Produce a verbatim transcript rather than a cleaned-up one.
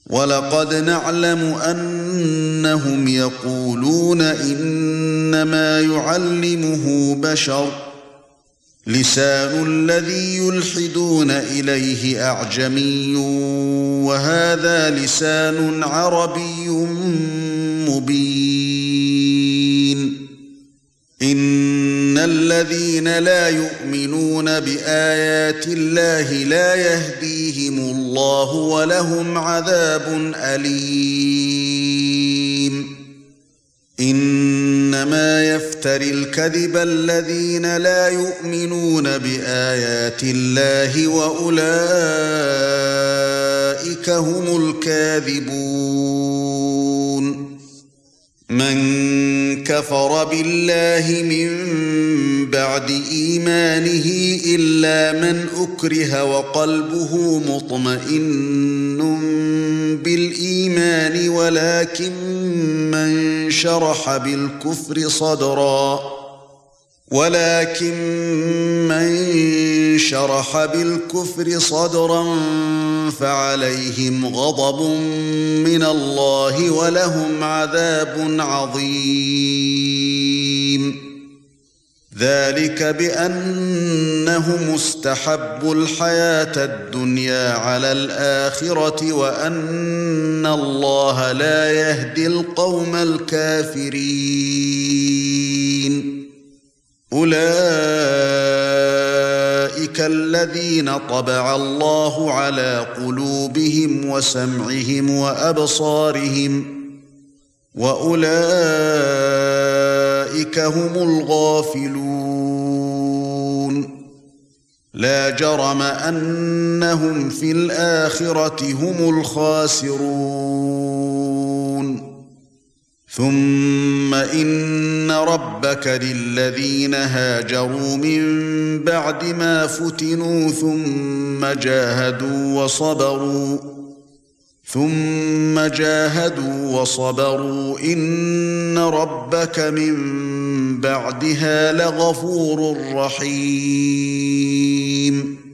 وَلَقَدْ نَعْلَمُ أَنَّهُمْ يَقُولُونَ إِنَّمَا يُعَلِّمُهُ بَشَرٌ لِسَانُ الَّذِي يُلْحِدُونَ إِلَيْهِ أَعْجَمِيٌّ وَهَذَا لِسَانٌ عَرَبِيٌّ مُبِينٌ إِنَّ الَّذِينَ لَا يُؤْمِنُونَ بِآيَاتِ اللَّهِ لَا يَهْدِيهِمُ اللَّهُ وَلَهُمْ عَذَابٌ أَلِيمٌ إِنَّمَا يَفْتَرِي الْكَذِبَ الَّذِينَ لَا يُؤْمِنُونَ بِآيَاتِ اللَّهِ وَأُولَئِكَ هُمُ الْكَاذِبُونَ مَنْ كَفَرَ بِاللَّهِ مِنْ بَعْدِ إِيمَانِهِ إِلَّا مَنْ أُكْرِهَ وَقَلْبُهُ مُطْمَئِنٌّ بِالْإِيمَانِ وَلَكِنْ مَنْ شَرَحَ بِالْكُفْرِ صَدْرًا ولكن من شرح بالكفر صدرا فعليهم غضب من الله ولهم عذاب عظيم ذلك بأنهم استحبوا الحياة الدنيا على الآخرة وأن الله لا يهدي القوم الكافرين أولئك الذين طبع الله على قلوبهم وسمعهم وأبصارهم وأولئك هم الغافلون لا جرم أنهم في الآخرة هم الخاسرون ثم إن ربك للذين هاجروا من بعد ما فتنوا ثم جاهدوا وصبروا ثم جاهدوا وصبروا إن ربك من بعدها لغفور رحيم